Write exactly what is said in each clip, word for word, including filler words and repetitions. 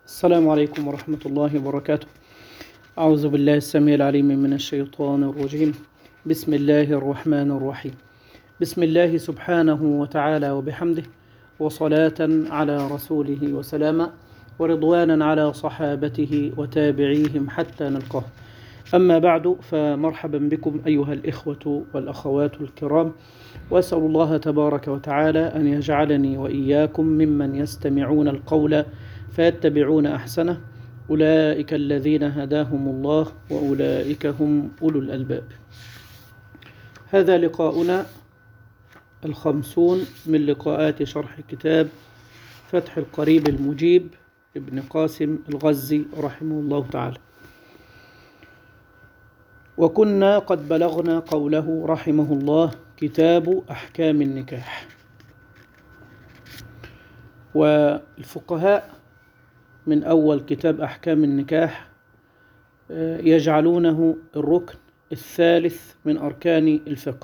السلام عليكم ورحمة الله وبركاته. أعوذ بالله السميع العليم من الشيطان الرجيم. بسم الله الرحمن الرحيم. بسم الله سبحانه وتعالى وبحمده، وصلاة على رسوله وسلاما، ورضوانا على صحابته وتابعيهم حتى نلقاه. أما بعد، فمرحبا بكم أيها الإخوة والأخوات الكرام، وأسأل الله تبارك وتعالى أن يجعلني وإياكم ممن يستمعون القول فيتبعون أحسنه، أولئك الذين هداهم الله وأولئك هم أولو الألباب. هذا لقاؤنا الخمسون من لقاءات شرح كتاب فتح القريب المجيب ابن قاسم الغزي رحمه الله تعالى. وكنا قد بلغنا قوله رحمه الله: كتاب أحكام النكاح. والفقهاء من أول كتاب أحكام النكاح يجعلونه الركن الثالث من أركان الفقه،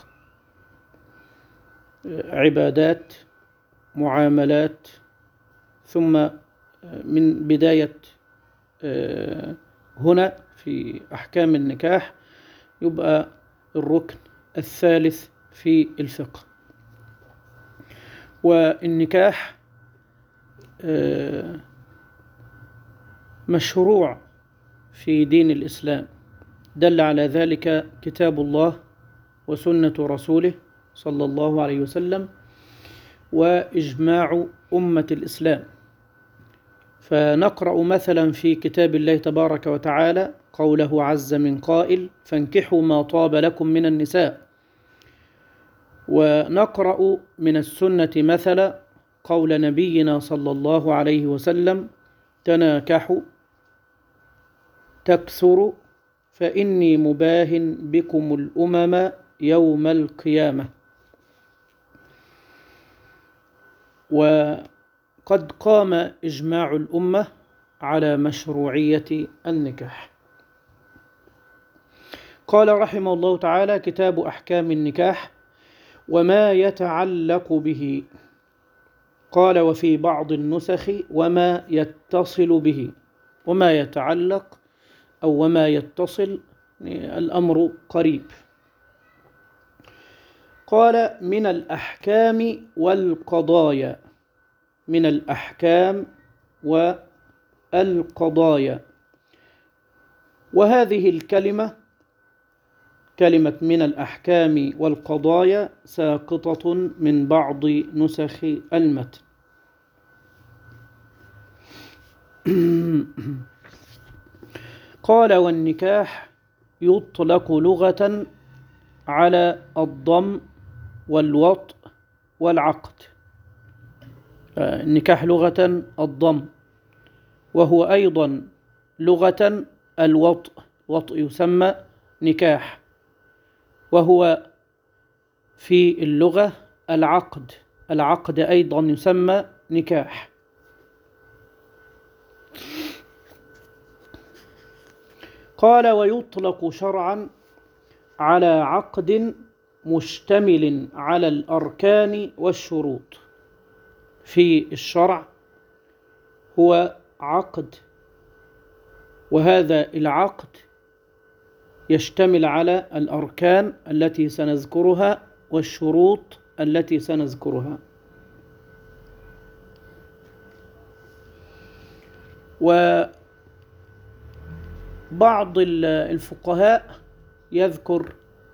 عبادات، معاملات، ثم من بداية هنا في أحكام النكاح يبقى الركن الثالث في الفقه. والنكاح مشروع في دين الإسلام، دل على ذلك كتاب الله وسنة رسوله صلى الله عليه وسلم وإجماع أمة الإسلام. فنقرأ مثلا في كتاب الله تبارك وتعالى قوله عز من قائل: فانكحوا ما طاب لكم من النساء. ونقرأ من السنة مثلا قول نبينا صلى الله عليه وسلم: تناكحوا تكثروا فإني مباهن بكم الأمم يوم القيامة. وقد قام إجماع الأمة على مشروعية النكاح. قال رحمه الله تعالى: كتاب أحكام النكاح وما يتعلق به. قال: وفي بعض النسخ وما يتصل به. وما يتعلق أو وما يتصل الأمر قريب. قال: من الأحكام والقضايا. من الأحكام والقضايا. وهذه الكلمة، كلمة من الأحكام والقضايا، ساقطة من بعض نسخ المتن. قال: والنكاح يطلق لغة على الضم والوطء والعقد. النكاح لغة الضم، وهو أيضا لغة الوطء. وطء يسمى نكاح، وهو في اللغة العقد. العقد أيضا يسمى نكاح. قال: ويطلق شرعا على عقد مشتمل على الأركان والشروط. في الشرع هو عقد، وهذا العقد يشتمل على الأركان التي سنذكرها والشروط التي سنذكرها. وبعض الفقهاء يذكر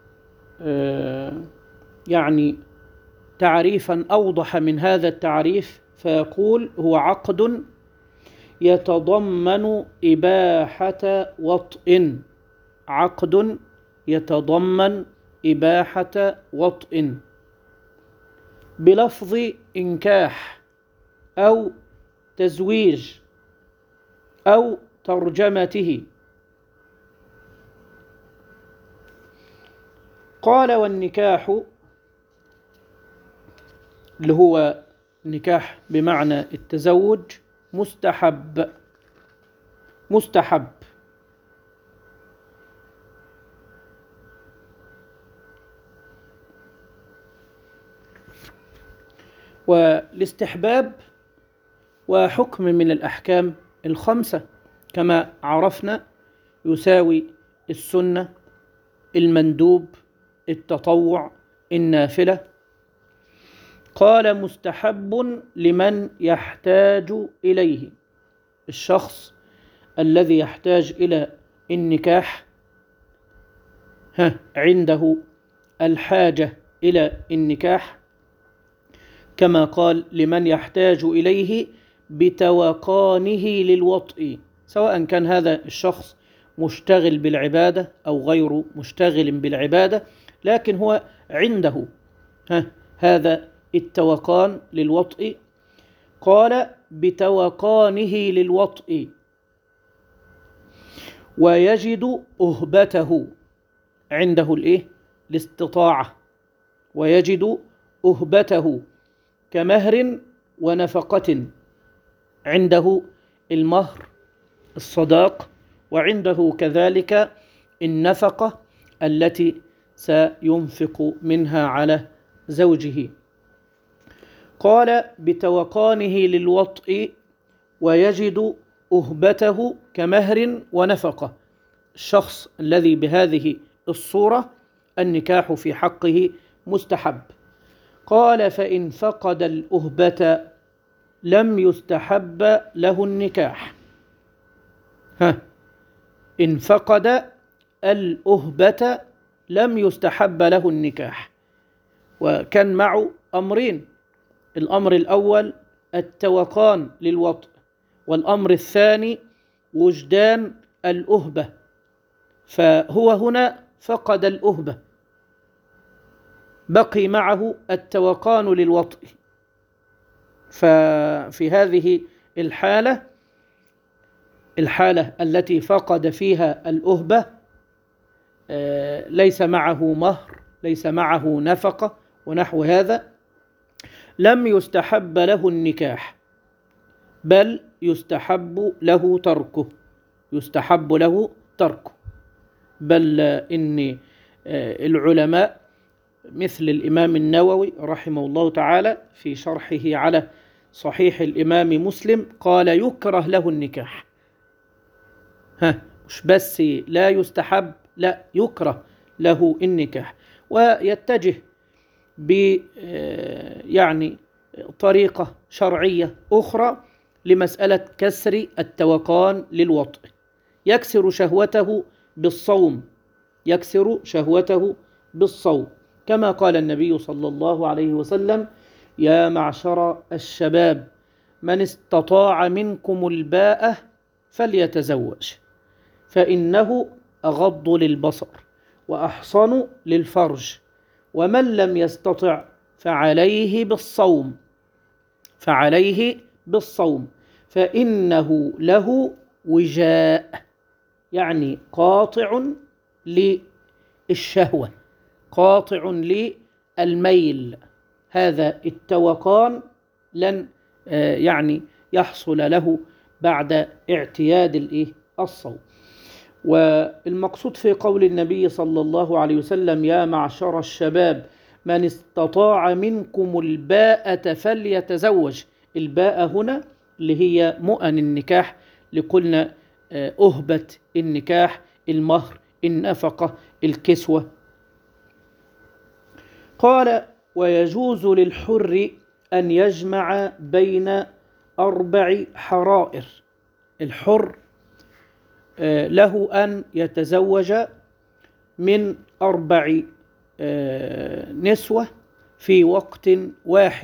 يعني تعريفا أوضح من هذا التعريف، فيقول: هو عقد يتضمن إباحة وطء. عقد يتضمن إباحة وطء بلفظ إنكاح أو تزويج أو ترجمته. قال: والنكاح اللي هو نكاح بمعنى التزوج مستحب. مستحب. والاستحباب وحكم من الأحكام الخمسة كما عرفنا يساوي السنة، المندوب، التطوع، النافلة. قال مستحب لمن يحتاج إليه، الشخص الذي يحتاج إلى النكاح ها عنده الحاجة إلى النكاح، كما قال لمن يحتاج إليه بتوقانه للوطء، سواء كان هذا الشخص مشتغل بالعبادة أو غير مشتغل بالعبادة، لكن هو عنده ها هذا التوقان للوطء. قال بتوقانه للوطء ويجد أهبته، عنده الإيه؟ الاستطاعة، ويجد أهبته كمهر ونفقة، عنده المهر الصداق، وعنده كذلك النفقة التي سينفق منها على زوجه. قال بتوقانه للوطء ويجد أهبته كمهر ونفقة، الشخص الذي بهذه الصورة النكاح في حقه مستحب. قال فإن فقد الأهبة لم يستحب له النكاح. ها إن فقد الأهبة لم يستحب له النكاح، وكان معه أمرين، الأمر الأول التوقان للوطء، والأمر الثاني وجدان الأهبة، فهو هنا فقد الأهبة، بقي معه التوقان للوطء، ففي هذه الحالة الحالة التي فقد فيها الأهبة ليس معه مهر، ليس معه نفقة ونحو هذا، لم يستحب له النكاح، بل يستحب له تركه، يستحب له تركه. بل إن العلماء مثل الإمام النووي رحمه الله تعالى في شرحه على صحيح الإمام مسلم قال يكره له النكاح. ها مش بس لا يستحب، لا يكره له النكاح، ويتجه ب يعني طريقة شرعية أخرى لمسألة كسر التوقان للوطء، يكسر شهوته بالصوم، يكسر شهوته بالصوم، كما قال النبي صلى الله عليه وسلم يا معشر الشباب من استطاع منكم الباءة فليتزوج فإنه أغض للبصر وأحصن للفرج، ومن لم يستطع فعليه بالصوم فعليه بالصوم فإنه له وجاء، يعني قاطع للشهوة، قاطع للميل، هذا التوقان لن يعني يحصل له بعد اعتياد الصوم. والمقصود في قول النبي صلى الله عليه وسلم يا معشر الشباب من استطاع منكم الباءة فليتزوج، الباءة هنا اللي هي مؤن النكاح، لقلنا أهبة النكاح، المهر، النفقة، الكسوة. قال ويجوز للحر أن يجمع بين أربع حرائر، الحر له أن يتزوج من أربع نسوة في وقت واحد،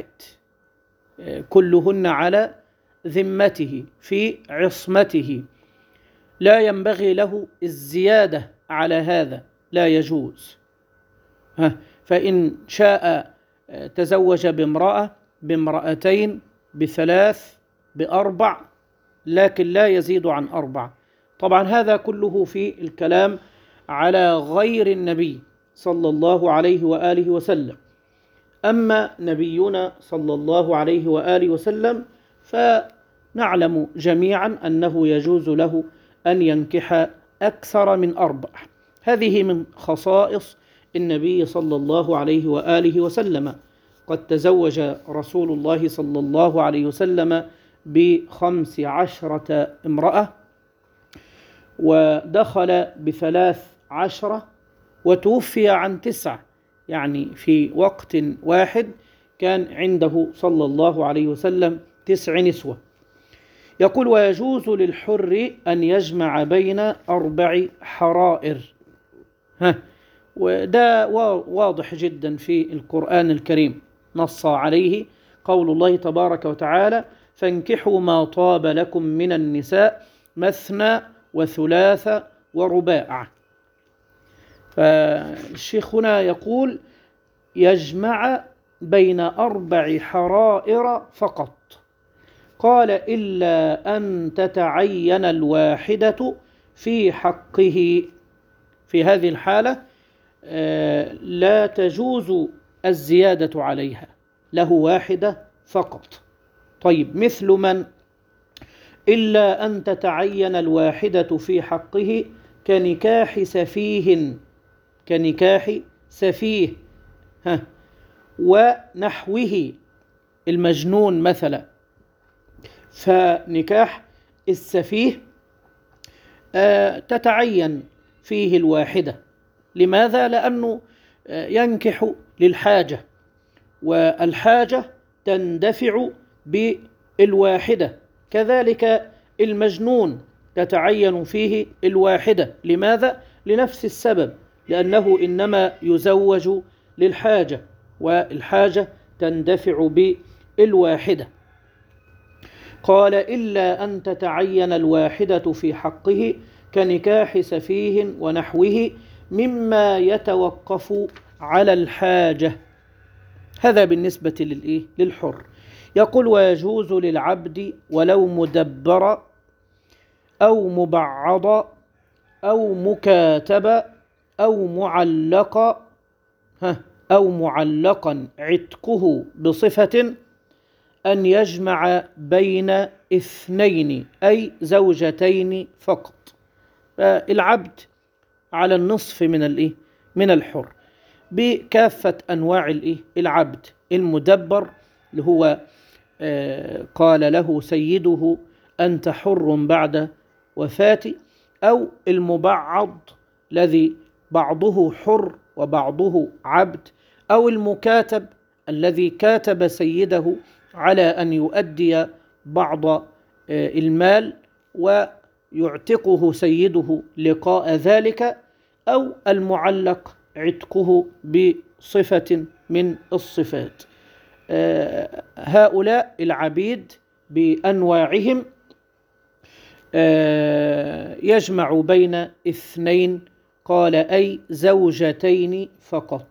كلهن على ذمته في عصمته، لا ينبغي له الزيادة على هذا، لا يجوز. فإن شاء تزوج بامرأة، بامرأتين، بثلاث، بأربع، لكن لا يزيد عن أربع. طبعا هذا كله في الكلام على غير النبي صلى الله عليه وآله وسلم. أما نبينا صلى الله عليه وآله وسلم فنعلم جميعا أنه يجوز له أن ينكح أكثر من أربع، هذه من خصائص النبي صلى الله عليه وآله وسلم. قد تزوج رسول الله صلى الله عليه وسلم بخمس عشرة امرأة، ودخل بثلاث عشرة، وتوفي عن تسع، يعني في وقت واحد كان عنده صلى الله عليه وسلم تسع نسوة. يقول: ويجوز للحر أن يجمع بين أربع حرائر. ها، وده واضح جدا في القرآن الكريم، نص عليه قول الله تبارك وتعالى: فانكحوا ما طاب لكم من النساء مثنى وثلاث ورباع. فالشيخ هنا يقول: يجمع بين أربع حرائر فقط. قال: إلا أن تتعين الواحدة في حقه. في هذه الحالة لا تجوز الزيادة عليها، له واحدة فقط. طيب، مثل من؟ إلا أن تتعين الواحدة في حقه كنكاح سفيه، كنكاح سفيه ها ونحوه، المجنون مثلا. فنكاح السفيه آه تتعين فيه الواحدة. لماذا؟ لأنه آه ينكح للحاجة، والحاجة تندفع بالواحدة. كذلك المجنون تتعين فيه الواحدة. لماذا؟ لنفس السبب، لأنه إنما يزوج للحاجة، والحاجة تندفع بالواحدة. قال: إلا أن تتعين الواحدة في حقه كنكاح سفيه ونحوه مما يتوقف على الحاجة. هذا بالنسبة للإيه؟ للحر. يقول: ويجوز للعبد ولو مدبر أو مبعض أو مكاتب أو معلق أو معلقا عتقه بصفة أن يجمع بين اثنين، أي زوجتين فقط. العبد على النصف من الإيه؟ من الحر، بكافة أنواع الإيه؟ العبد. المدبر اللي هو آه قال له سيده: أنت حر بعد وفاتي، أو المبعض الذي بعضه حر وبعضه عبد، أو المكاتب الذي كاتب سيده على أن يؤدي بعض آه المال ويعتقه سيده لقاء ذلك، أو المعلق عتقه بصفة من الصفات. آه هؤلاء العبيد بأنواعهم آه يجمع بين اثنين، قال: أي زوجتين فقط.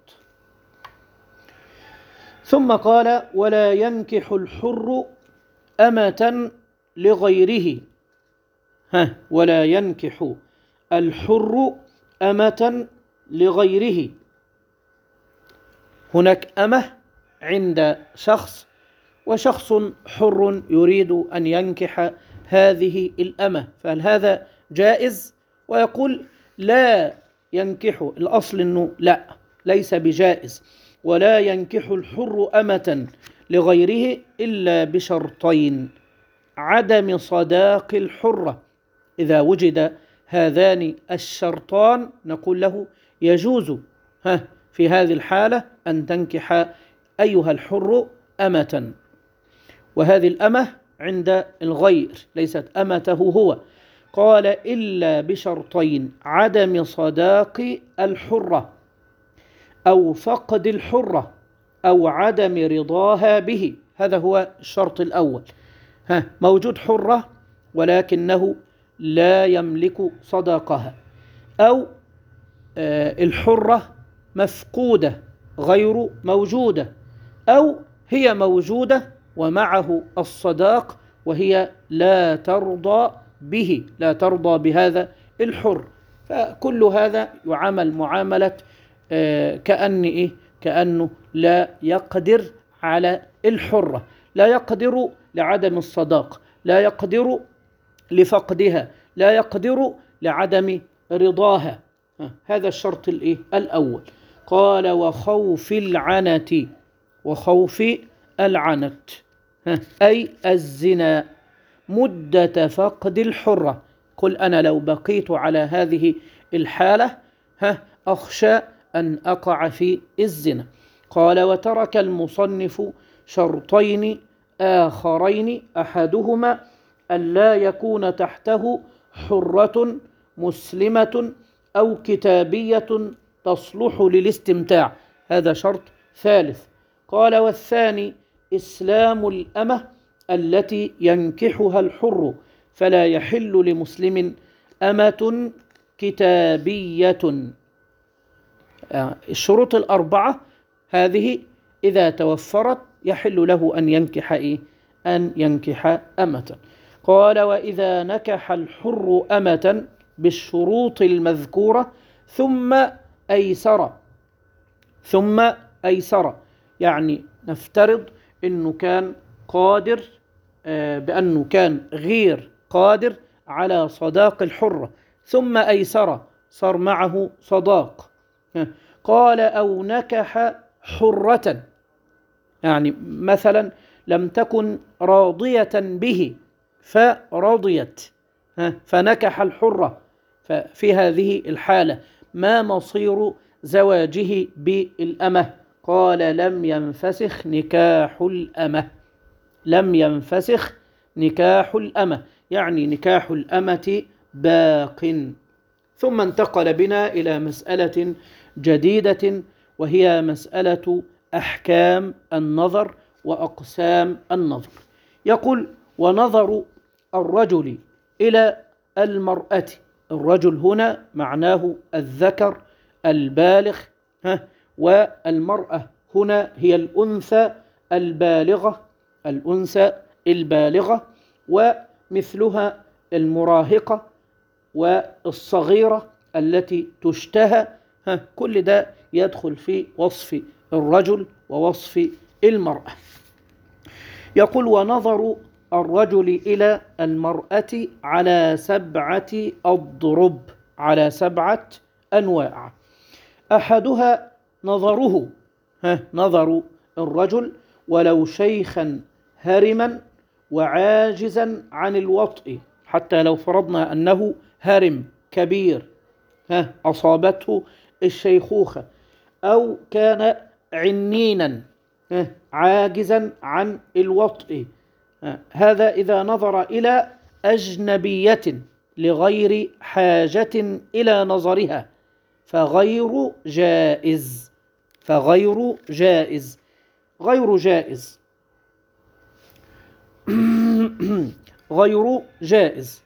ثم قال: ولا ينكح الحر أمة لغيره. ها ولا ينكح الحر أمة لغيره. هناك أمة عند شخص، وشخص حر يريد أن ينكح هذه الأمة، فهل هذا جائز؟ ويقول: لا ينكح، الأصل أنه لا، ليس بجائز. ولا ينكح الحر أمة لغيره إلا بشرطين: عدم صداق الحرة. إذا وجد هذان الشرطان نقول له: يجوز ها في هذه الحالة أن تنكح أيها الحر أمة. وهذه الأمة عند الغير، ليست أمته هو. قال: إلا بشرطين: عدم صداق الحرة، أو فقد الحرة، أو عدم رضاها به. هذا هو الشرط الأول. ها موجود حرة ولكنه لا يملك صداقها، أو آه الحرة مفقودة غير موجودة، أو هي موجودة ومعه الصداق وهي لا ترضى به، لا ترضى بهذا الحر. فكل هذا يعامل معاملة آه كأن إيه؟ كأنه لا يقدر على الحرة، لا يقدر لعدم الصداق، لا يقدر لفقدها، لا يقدر لعدم رضاها. هذا الشرط الإيه؟ الأول. قال: وخوف العنت. وخوف العنت أي الزنا. مدة فقد الحرة. قل أنا لو بقيت على هذه الحالة ها أخشى أن أقع في الزنا. قال وترك المصنف شرطين آخرين أحدهما ألا يكون تحته حرة مسلمة أو كتابية تصلح للاستمتاع، هذا شرط ثالث. قال والثاني إسلام الأمة التي ينكحها الحر، فلا يحل لمسلم أمة كتابية. الشروط الأربعة هذه إذا توفرت يحل له أن ينكح إيه؟ أن ينكح أمة. قال وإذا نكح الحر أمة بالشروط المذكورة ثم أيسر ثم أيسر يعني نفترض أنه كان قادر بأنه كان غير قادر على صداق الحرة، ثم أيسر صار معه صداق. قال أو نكح حرة، يعني مثلا لم تكن راضية به فرضيت فنكح الحرة، ففي هذه الحالة ما مصير زواجه بالأمة؟ قال لم ينفسخ نكاح الأمة، لم ينفسخ نكاح الأمة، يعني نكاح الأمة باق. ثم انتقل بنا إلى مسألة جديدة، وهي مسألة أحكام النظر وأقسام النظر. يقول ونظر الرجل إلى المرأة، الرجل هنا معناه الذكر البالغ، والمرأة هنا هي الأنثى البالغة، الأنثى البالغة، ومثلها المراهقة والصغيرة التي تشتهى، كل ده يدخل في وصف الرجل ووصف المرأة. يقول ونظر الرجل إلى المرأة على سبعة أضرب، على سبعة أنواع. أحدها نظره، ها نظر الرجل ولو شيخا هرما وعاجزا عن الوطء، حتى لو فرضنا أنه هرم كبير ها أصابته الشيخوخة، أو كان عنينا ها عاجزا عن الوطء، هذا إذا نظر إلى أجنبية لغير حاجة إلى نظرها فغير جائز، فغير جائز غير جائز غير جائز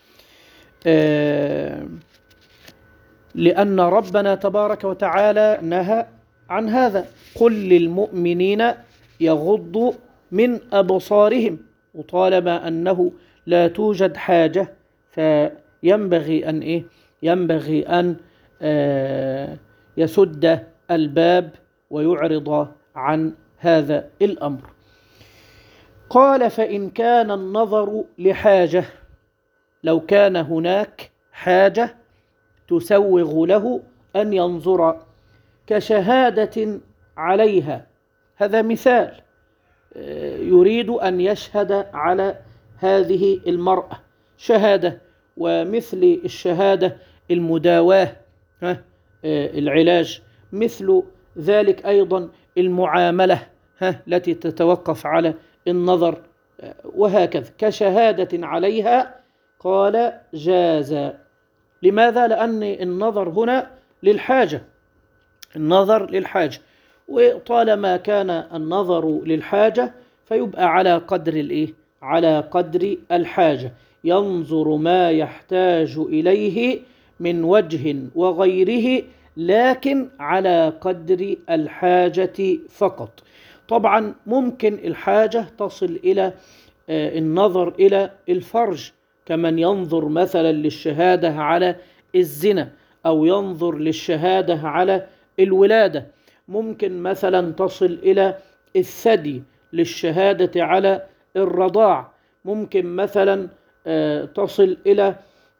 آه لأن ربنا تبارك وتعالى نهى عن هذا. قل للمؤمنين يغضوا من أبصارهم، وطالما أنه لا توجد حاجة فينبغي أن إيه؟ ينبغي أن آه يسد الباب ويعرض عن هذا الأمر. قال فإن كان النظر لحاجة، لو كان هناك حاجة تسوغ له أن ينظر كشهادة عليها، هذا مثال، يريد أن يشهد على هذه المرأة شهادة، ومثل الشهادة المداواة العلاج، مثل ذلك أيضا المعاملة التي تتوقف على النظر، وهكذا كشهادة عليها. قال جاز. لماذا؟ لأن النظر هنا للحاجة، النظر للحاجة، وطالما كان النظر للحاجة فيبقى على قدر الإيه؟ على قدر الحاجة، ينظر ما يحتاج إليه من وجه وغيره، لكن على قدر الحاجة فقط. طبعا ممكن الحاجة تصل إلى النظر إلى الفرج، كمن ينظر مثلا للشهادة على الزنا، أو ينظر للشهادة على الولادة. ممكن مثلا تصل إلى الثدي للشهادة على الرضاع. ممكن مثلا تصل إلى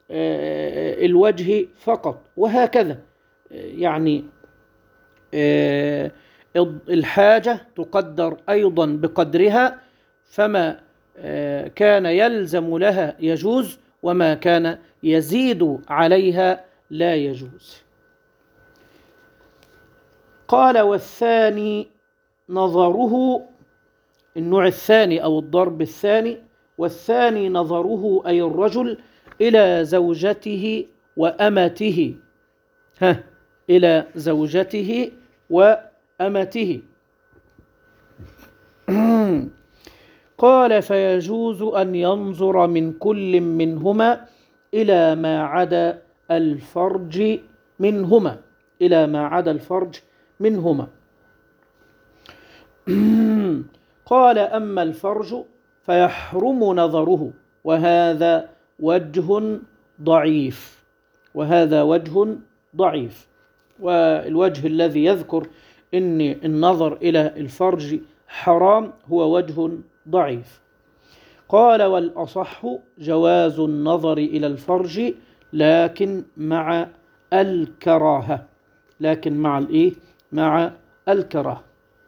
الوجه فقط، وهكذا. يعني الحاجة تقدر أيضا بقدرها، فما كان يلزم لها يجوز، وما كان يزيد عليها لا يجوز. قال: والثاني نظره، النوع الثاني أو الضرب الثاني، والثاني نظره أي الرجل إلى زوجته وأمته، ها إلى زوجته وأمته. قال: فيجوز أن ينظر من كل منهما إلى ما عدا الفرج منهما، إلى ما عدا الفرج منهما. قال: أما الفرج فيحرم نظره، وهذا وجه ضعيف، وهذا وجه ضعيف. والوجه الذي يذكر إن النظر إلى الفرج حرام هو وجه ضعيف. قال: والأصح جواز النظر إلى الفرج، لكن مع الكراهة، لكن مع الإيه؟ مع الكراهة.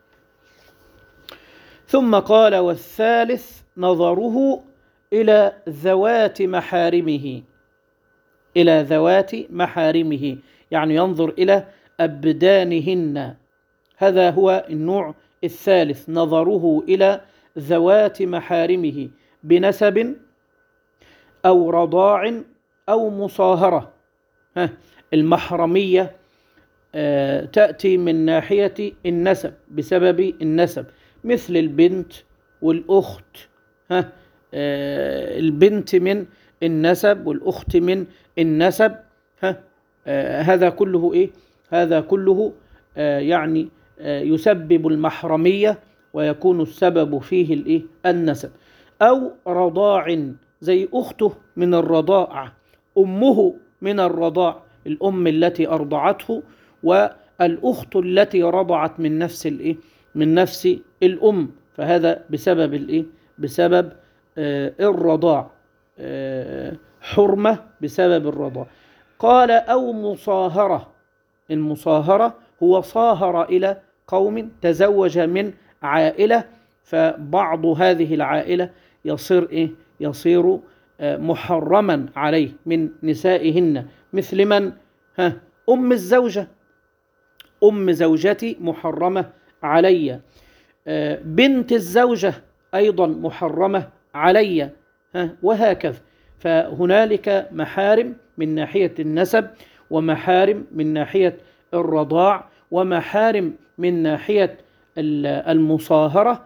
ثم قال: والثالث نظره إلى ذوات محارمه، إلى ذوات محارمه، يعني ينظر إلى أبدانهن. هذا هو النوع الثالث، نظره إلى ذوات محارمه بنسب أو رضاع أو مصاهرة. المحرمية تأتي من ناحية النسب، بسبب النسب، مثل البنت والأخت. ها البنت من النسب والأخت من النسب. ها هذا كله إيه؟ هذا كله آه يعني آه يسبب المحرمية، ويكون السبب فيه الإيه؟ النسب. أو رضاع، زي أخته من الرضاع، أمه من الرضاع، الأم التي أرضعته، والأخت التي رضعت من نفس الإيه؟ من نفس الأم، فهذا بسبب الإيه؟ بسبب آه الرضاع، آه حرمة بسبب الرضاع. قال: أو مصاهرة، المصاهرة هو صاهر إلى قوم، تزوج من عائلة، فبعض هذه العائلة يصير إيه؟ يصير محرما عليه من نسائهن، مثل من؟ ها أم الزوجة، أم زوجتي محرمة علي، بنت الزوجة أيضا محرمة علي، ها وهكذا. فهنالك محارم من ناحية النسب، ومحارم من ناحية الرضاع، ومحارم من ناحية المصاهرة،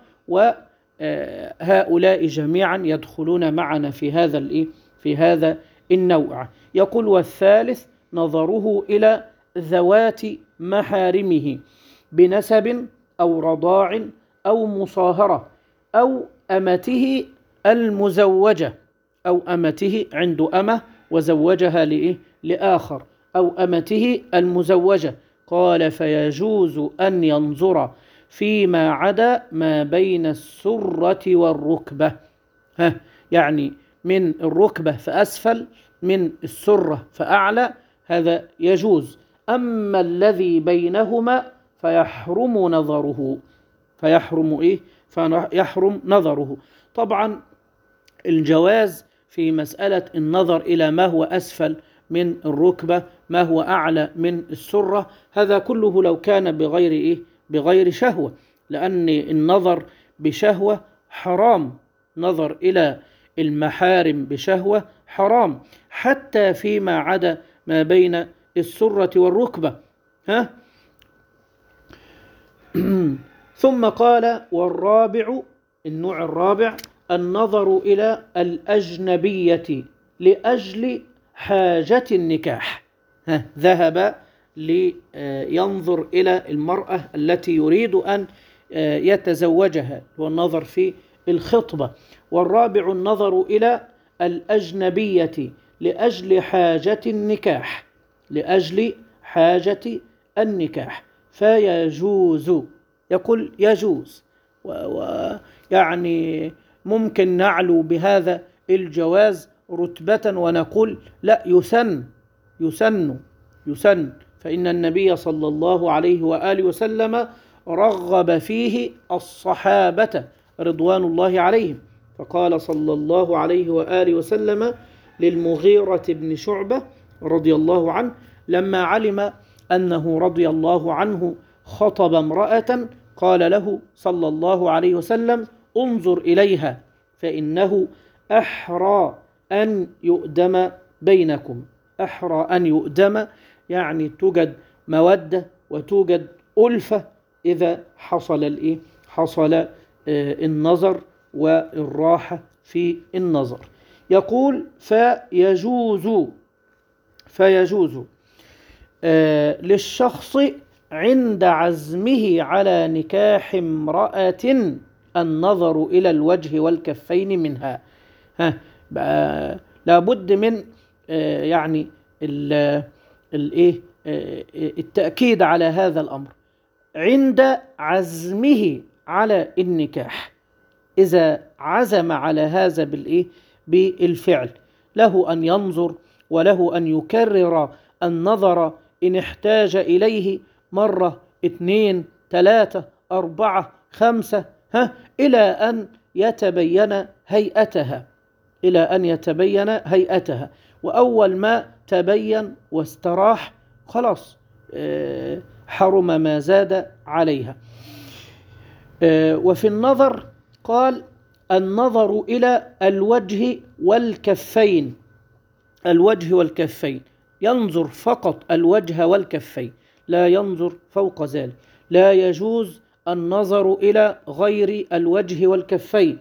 وهؤلاء جميعا يدخلون معنا في هذا الإيه؟ في هذا النوع. يقول: والثالث نظره إلى ذوات محارمه بنسب أو رضاع أو مصاهرة، أو أمته المزوجة، أو أمته عنده أمة وزوجها لإيه؟ لآخر، أو أمته المزوجة. قال: فيجوز أن ينظر فيما عدا ما بين السرة والركبة. ها يعني من الركبة فأسفل، من السرة فأعلى، هذا يجوز. أما الذي بينهما فيحرم نظره، فيحرم إيه؟ فيحرم نظره. طبعا الجواز في مسألة النظر إلى ما هو أسفل من الركبة، ما هو أعلى من السرة، هذا كله لو كان بغير إيه؟ بغير شهوة، لأن النظر بشهوة حرام، نظر إلى المحارم بشهوة حرام، حتى فيما عدا ما بين السرة والركبة. ها ثم قال: والرابع، النوع الرابع، النظر إلى الأجنبية لأجل حاجة النكاح. ها ذهب لينظر إلى المرأة التي يريد أن يتزوجها، والنظر في الخطبة. والرابع النظر إلى الأجنبية لأجل حاجة النكاح، لأجل حاجة النكاح، فيجوز. يقول يجوز، ويعني ممكن نعلو بهذا الجواز رتبة ونقول لا، يسن يسن يسن فإن النبي صلى الله عليه وآله وسلم رغب فيه الصحابة رضوان الله عليهم. فقال صلى الله عليه وآله وسلم للمغيرة بن شعبة رضي الله عنه لما علم أنه رضي الله عنه خطب امرأة، قال له صلى الله عليه وسلم: انظر إليها فإنه أحرى أن يؤدم بينكم. أحرى أن يؤدم يعني توجد مودة وتوجد ألفة إذا حصل الإيه؟ حصل النظر والراحة في النظر. يقول: فيجوز فيجوز آه للشخص عند عزمه على نكاح امرأة النظر إلى الوجه والكفين منها. ها بقى لابد من آه يعني الايه آه التأكيد على هذا الأمر عند عزمه على النكاح. إذا عزم على هذا بالإيه بالفعل له أن ينظر وله أن يكرر النظر إن احتاج إليه مرة اثنين ثلاثة أربعة خمسة ها إلى أن يتبين هيئتها إلى أن يتبين هيئتها وأول ما تبين واستراح خلاص حرم ما زاد عليها. وفي النظر قال: النظر إلى الوجه والكفين. الوجه والكفين ينظر فقط الوجه والكفين، لا ينظر فوق ذلك. لا يجوز النظر إلى غير الوجه والكفين،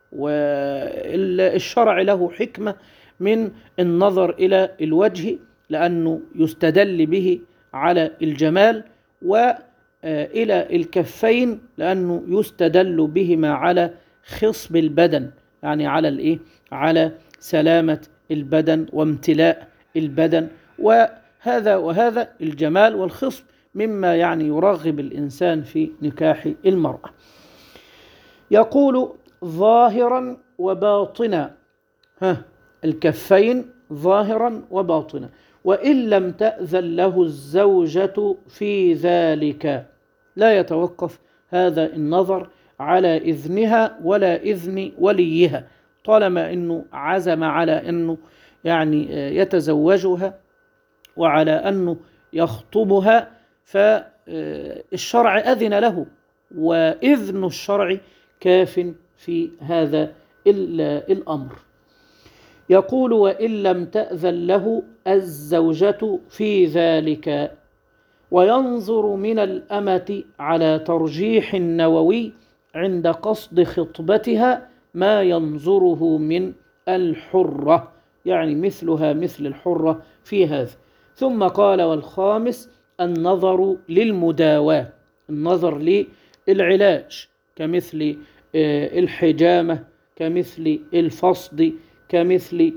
والشرع له حكمة من النظر إلى الوجه لأنه يستدل به على الجمال، وإلى الكفين لأنه يستدل بهما على خصب البدن، يعني على الإيه؟ على سلامة البدن وامتلاء البدن، وهذا وهذا الجمال والخصب مما يعني يرغب الإنسان في نكاح المرأة. يقول: ظاهرا وباطنا. ها الكفين ظاهرا وباطنا، وإن لم تأذن له الزوجة في ذلك. لا يتوقف هذا النظر على إذنها ولا إذن وليها، طالما أنه عزم على أنه يعني يتزوجها وعلى أنه يخطبها فالشرع أذن له، وإذن الشرع كاف في هذا الأمر. يقول: وإن لم تأذن له الزوجة في ذلك. وينظر من الأمة على ترجيح النووي عند قصد خطبتها ما ينظره من الحرة، يعني مثلها مثل الحرة في هذا. ثم قال: والخامس النظر للمداواة، النظر للعلاج كمثل الحجامة، كمثل الفصد، كمثل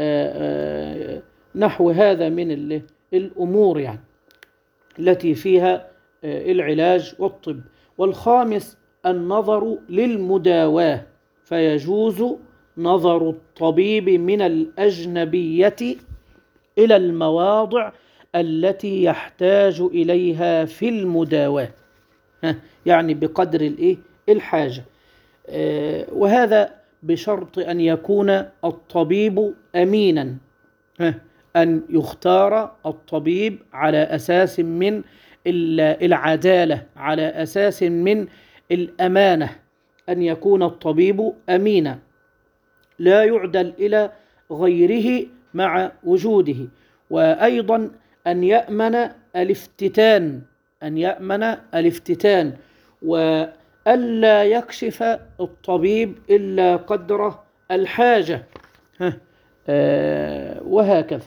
نحو هذا من الأمور يعني التي فيها العلاج والطب. والخامس النظر للمداواة، فيجوز نظر الطبيب من الأجنبية إلى المواضع التي يحتاج إليها في المداواة، يعني بقدر الإيه الحاجة، وهذا بشرط أن يكون الطبيب أمينا، أن يختار الطبيب على أساس من العدالة، على أساس من الأمانة، أن يكون الطبيب أمينا لا يعدل إلى غيره مع وجوده، وأيضا أن يأمن الافتتان، أن يأمن الافتتان وألا يكشف الطبيب إلا قدر الحاجة وهكذا.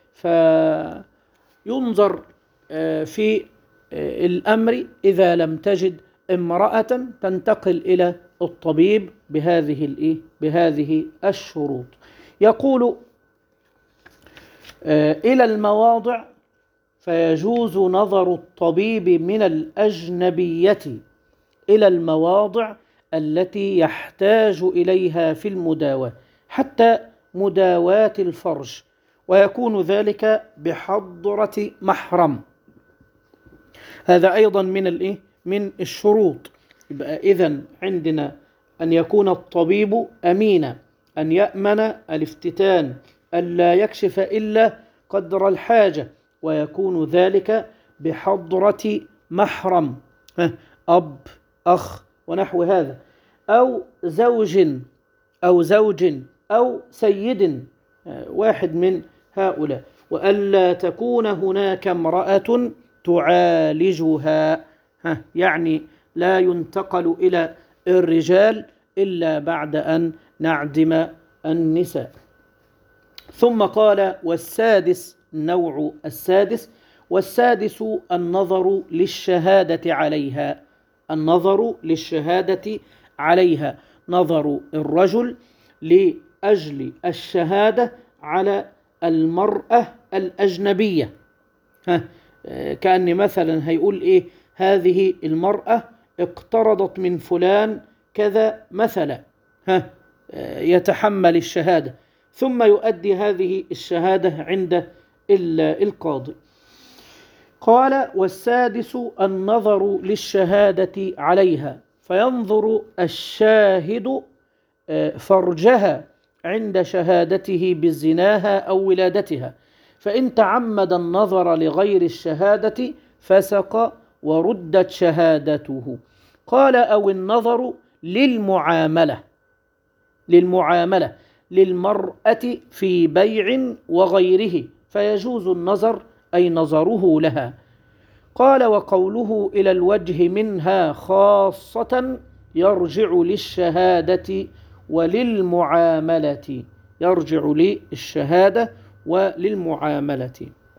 فينظر في الأمر إذا لم تجد امرأة تنتقل إلى الطبيب بهذه الإيه بهذه الشروط. يقول: إلى المواضع فيجوز نظر الطبيب من الأجنبية إلى المواضع التي يحتاج إليها في المداواة، حتى مداواة الفرج، ويكون ذلك بحضرة محرم. هذا أيضا من الإيه؟ من الشروط. يبقى إذن عندنا أن يكون الطبيب أمينا، أن يأمن الافتتان، ألا يكشف إلا قدر الحاجة، ويكون ذلك بحضرة محرم، أب، أخ، ونحو هذا، أو زوج أو زوج أو سيد، واحد من هؤلاء، وألا تكون هناك امرأة تعالجها، يعني لا ينتقل إلى الرجال إلا بعد أن نعدم النساء. ثم قال: والسادس، النوع السادس، والسادس النظر للشهادة عليها، النظر للشهادة عليها، نظر الرجل لأجل الشهادة على المرأة الأجنبية. ها كأن مثلا هيقول إيه: هذه المرأة اقترضت من فلان كذا مثلا، ها يتحمل الشهادة، ثم يؤدي هذه الشهادة عند القاضي. قال: والسادس النظر للشهادة عليها، فينظر الشاهد فرجها عند شهادته بزناها أو ولادتها، فإن تعمد النظر لغير الشهادة فسق وردت شهادته. قال: أو النظر للمعاملة، للمعاملة للمرأة في بيع وغيره، فيجوز النظر أي نظره لها. قال: وقوله إلى الوجه منها خاصة يرجع للشهادة وللمعاملة، يرجع للشهادة وللمعاملة.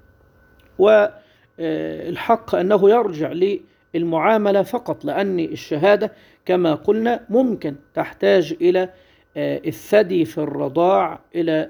والحق أنه يرجع للمعاملة فقط، لأن الشهادة كما قلنا ممكن تحتاج إلى الثدي في الرضاع، إلى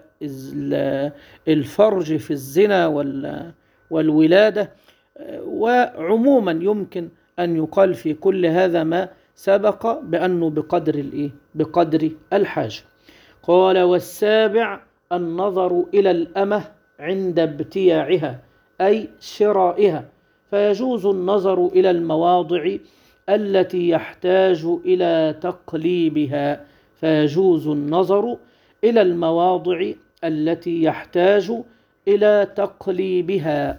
الفرج في الزنا والولادة، وعموما يمكن أن يقال في كل هذا ما سبق بأنه بقدر الإيه؟ بقدر الحاجة. قال: والسابع النظر إلى الأمة عند ابتياعها أي شرائها، فيجوز النظر إلى المواضع التي يحتاج إلى تقليبها، فيجوز النظر إلى المواضع التي يحتاج إلى تقليبها،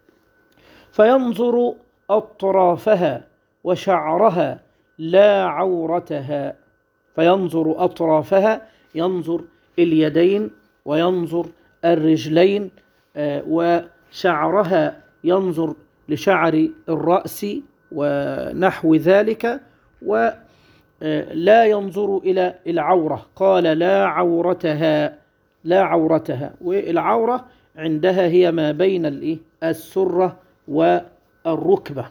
فينظر أطرافها وشعرها لا عورتها، فينظر أطرافها، ينظر اليدين وينظر الرجلين، وشعرها ينظر لشعر الرأس ونحو ذلك، ولا ينظر إلى العورة. قال: لا عورتها، لا عورتها، والعورة عندها هي ما بين السرة والركبة.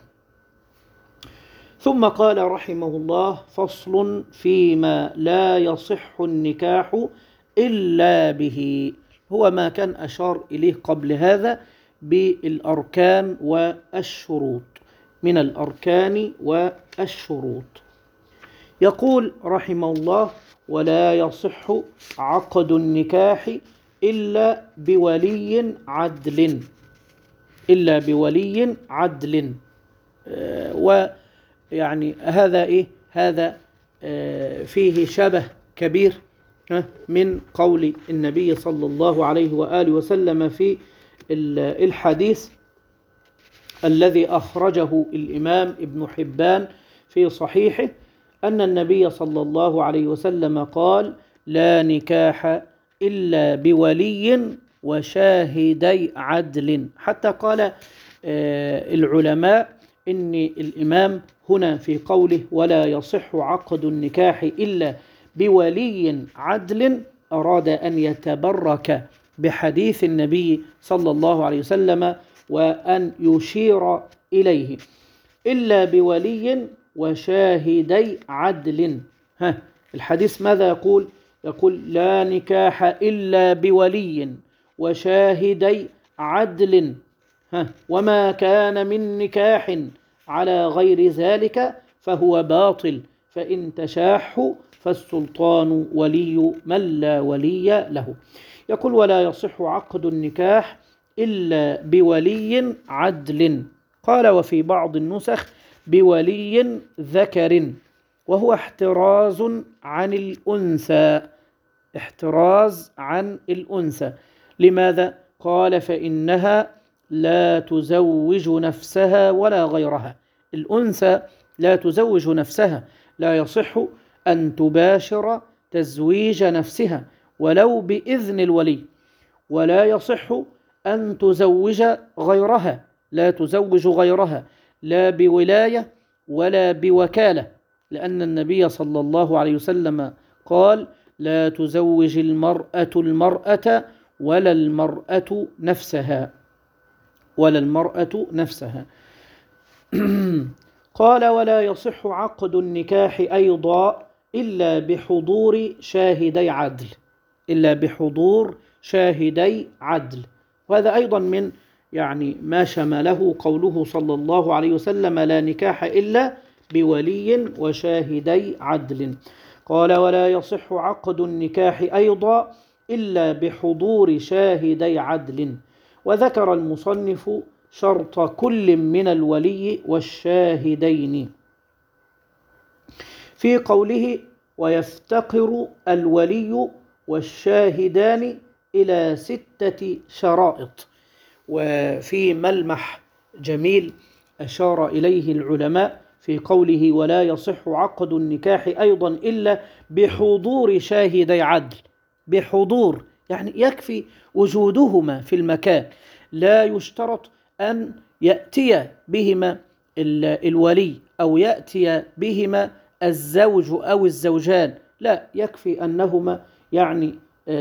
ثم قال رحمه الله: فصل فيما لا يصح النكاح إلا به، هو ما كان أشار إليه قبل هذا بالأركان والشروط، من الأركان والشروط. يقول رحمه الله: ولا يصح عقد النكاح إلا بولي عدل، إلا بولي عدل. آه ويعني هذا إيه؟ هذا آه فيه شبه كبير من قول النبي صلى الله عليه وآله وسلم في الحديث الذي أخرجه الإمام ابن حبان في صحيحه، أن النبي صلى الله عليه وسلم قال: لا نكاح إلا بولي وشاهدي عدل. حتى قال العلماء إن الإمام هنا في قوله ولا يصح عقد النكاح إلا بولي عدل أراد أن يتبرك بحديث النبي صلى الله عليه وسلم وأن يشير إليه، إلا بولي وشاهدي عدل. ها الحديث ماذا يقول؟ يقول: لا نكاح إلا بولي وشاهدي عدل، ها وما كان من نكاح على غير ذلك فهو باطل، فإن تشاحوا فالسلطان ولي من لا ولي له. يقول: ولا يصح عقد النكاح إلا بولي عدل. قال: وفي بعض النسخ بولي ذكر، وهو احتراز عن الأنثى، احتراز عن الأنثى. لماذا؟ قال فإنها لا تزوج نفسها ولا غيرها. الأنثى لا تزوج نفسها، لا يصح أن تباشر تزويج نفسها ولو بإذن الولي، ولا يصح أن تزوج غيرها، لا تزوج غيرها لا بولاية ولا بوكالة، لأن النبي صلى الله عليه وسلم قال لا تزوج المرأة المرأة ولا المرأة نفسها، ولا المرأة نفسها. قال ولا يصح عقد النكاح أيضا إلا بحضور شاهدي عدل، إلا بحضور شاهدي عدل. وهذا أيضا من يعني ما شمله قوله صلى الله عليه وسلم لا نكاح إلا بولي وشاهدي عدل. قال ولا يصح عقد النكاح أيضا إلا بحضور شاهدي عدل. وذكر المصنف شرط كل من الولي والشاهدين في قوله ويفتقر الولي والشاهدان إلى ستة شرائط. وفي ملمح جميل أشار إليه العلماء في قوله ولا يصح عقد النكاح أيضا إلا بحضور شاهدي عدل. بحضور يعني يكفي وجودهما في المكان، لا يشترط أن يأتي بهما الولي أو يأتي بهما الزوج أو الزوجان، لا، يكفي أنهما يعني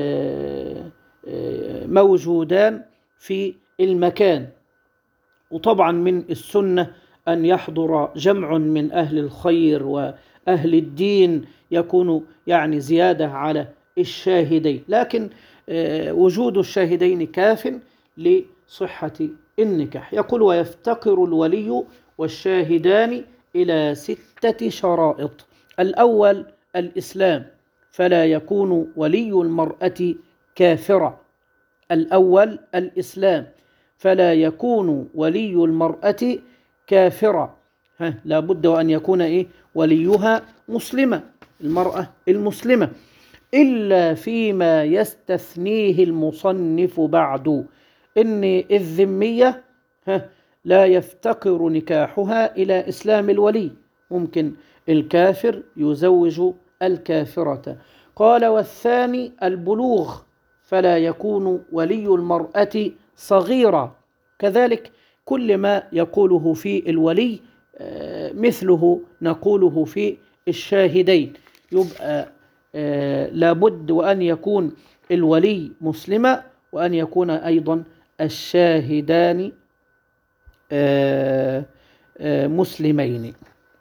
موجودان في المكان. وطبعا من السنة أن يحضر جمع من أهل الخير وأهل الدين، يكون يعني زيادة على الشاهدين، لكن وجود الشاهدين كاف لصحة النكاح. يقول ويفتقر الولي والشاهدان إلى ستة شرائط. الأول الإسلام، فلا يكون ولي المرأة كافرا. الأول الإسلام، فلا يكون ولي المرأة كافرا. لا بد وأن يكون إيه؟ وليها مسلمة، المرأة المسلمة، إلا فيما يستثنيه المصنف بعد، إن الذمية لا يفتقر نكاحها إلى إسلام الولي، ممكن الكافر يزوج الكافرة. قال والثاني البلوغ، فلا يكون ولي المرأة صغيرا. كذلك كل ما يقوله في الولي مثله نقوله في الشاهدين، يبقى لابد وأن يكون الولي مسلما، وأن يكون أيضا الشاهدان مسلمين.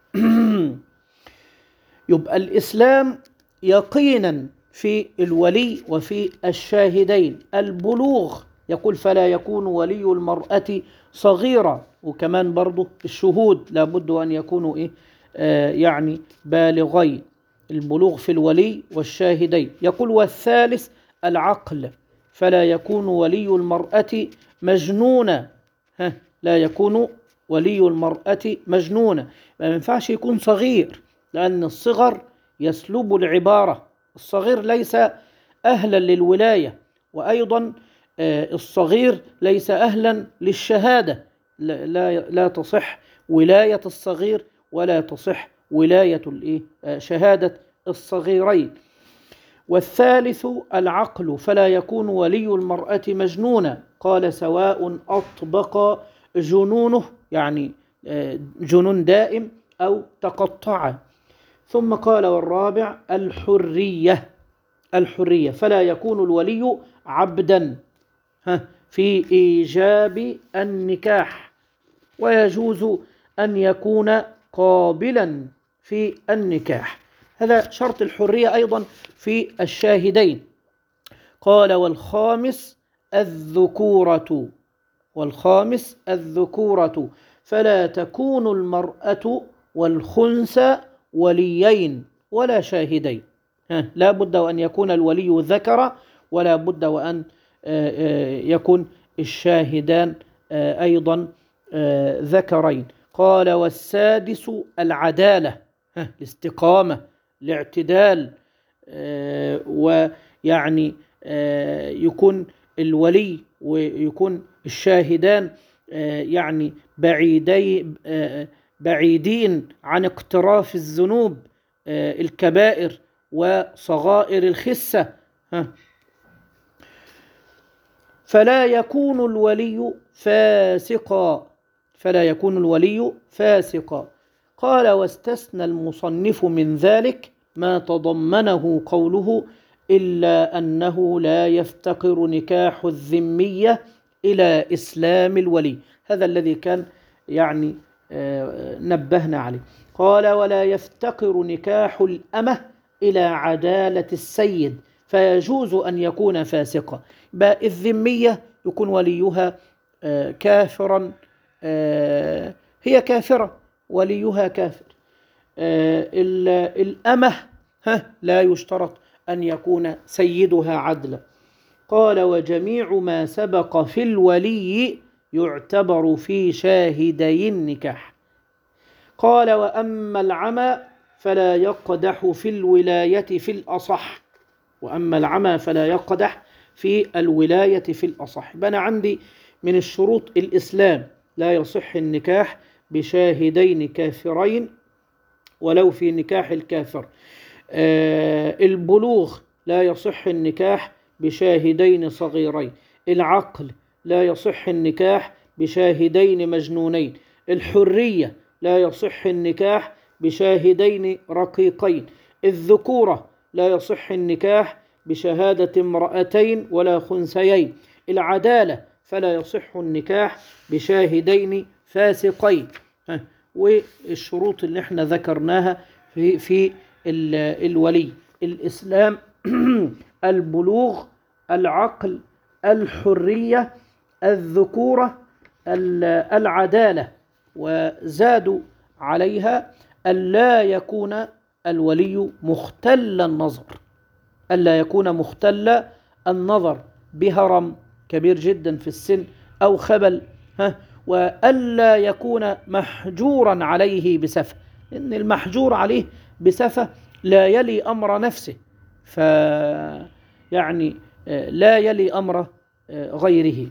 يبقى الإسلام يقينا في الولي وفي الشاهدين. البلوغ يقول فلا يكون ولي المرأة صغيرة، وكمان برضو الشهود لابد أن يكونوا إيه؟ آه يعني بالغين. البلوغ في الولي والشاهدين. يقول والثالث العقل، فلا يكون ولي المرأة مجنونا. ها لا يكون ولي المرأة مجنونا، ما ينفعش يكون صغير، لأن الصغر يسلب العبارة. الصغير ليس أهلا للولاية، وأيضا الصغير ليس أهلا للشهادة، لا, لا, لا تصح ولاية الصغير ولا تصح ولاية شهادة الصغيرين. والثالث العقل، فلا يكون ولي المرأة مجنونا. قال سواء أطبق جنونه، يعني جنون دائم أو تقطع. ثم قال والرابع الحرية، الحرية فلا يكون الولي عبدا في إيجاب النكاح، ويجوز أن يكون قابلا في النكاح. هذا شرط الحرية أيضا في الشاهدين. قال والخامس الذكورة، والخامس الذكورة، فلا تكون المرأة والخنثى وليين ولا شاهدين. لا بد وأن يكون الولي ذكر، ولا بد وأن يكون الشاهدان أيضا ذكرين. قال والسادس العدالة، ها الاستقامة، الاعتدال، آه ويعني آه يكون الولي ويكون الشاهدان آه يعني بعيدي آه بعيدين عن اقتراف الذنوب آه الكبائر وصغائر الخسة. ها فلا يكون الولي فاسقا فلا يكون الولي فاسقا. قال: واستثنى المصنف من ذلك ما تضمنه قوله: إلا أنه لا يفتقر نكاح الذمية إلى إسلام الولي. هذا الذي كان يعني نبهنا عليه. قال: ولا يفتقر نكاح الأمة إلى عدالة السيد، فيجوز أن يكون فاسقا. الذمية يكون وليها كافرا، هي كافرة، وليها كافر. الأمة لا يشترط أن يكون سيدها عدلا. قال: وجميع ما سبق في الولي يعتبر في شاهدي النكاح. قال: وأما العمى فلا يقدح في الولاية في الأصح وأما العمى فلا يقدح في الولاية في الأصح. أنا عندي من الشروط الإسلام: لا يصح النكاح بشاهدين كافرين ولو في نكاح الكافر. آه البلوغ لا يصح النكاح بشاهدين صغيرين. العقل لا يصح النكاح بشاهدين مجنونين. الحرية لا يصح النكاح بشاهدين رقيقين. الذكورة لا يصح النكاح بشهادة امرأتين ولا خنثيين. العدالة فلا يصح النكاح بشاهدين فاسقين. والشروط اللي احنا ذكرناها في, في الولي: الإسلام، البلوغ، العقل، الحرية، الذكورة، العدالة. وزادوا عليها ألا يكون الولي مختل النظر ألا يكون مختل النظر بهرم كبير جدا في السن أو خبل، ها وألا يكون محجورا عليه بسفة، إن المحجور عليه بسفة لا يلي أمر نفسه، ف يعني لا يلي أمر غيره.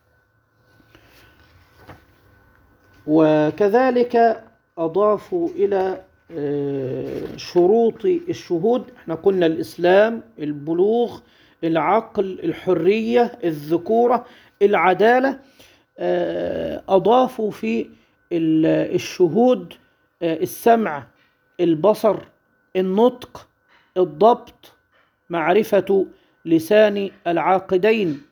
وكذلك أضافوا إلى شروط الشهود، احنا قلنا الإسلام، البلوغ، العقل، الحرية، الذكورة، العدالة. أضافوا في الشهود السمع، البصر، النطق، الضبط، معرفة لسان العاقدين،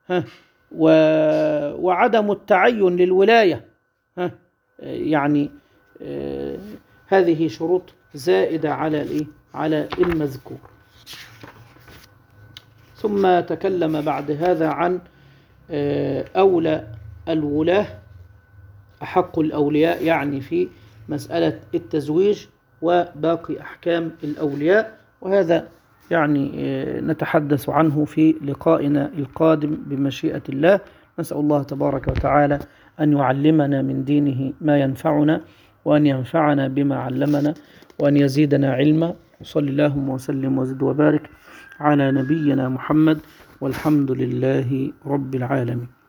وعدم التعين للولاية. يعني هذه شروط زائدة على الايه على المذكور. ثم تكلم بعد هذا عن أولى الولاة، أحق الأولياء، يعني في مسألة التزويج وباقي أحكام الأولياء، وهذا يعني نتحدث عنه في لقائنا القادم بمشيئة الله. نسأل الله تبارك وتعالى أن يعلمنا من دينه ما ينفعنا، وأن ينفعنا بما علمنا، وأن يزيدنا علما. وصلى اللهم وسلم وزد وبارك على نبينا محمد، والحمد لله رب العالمين.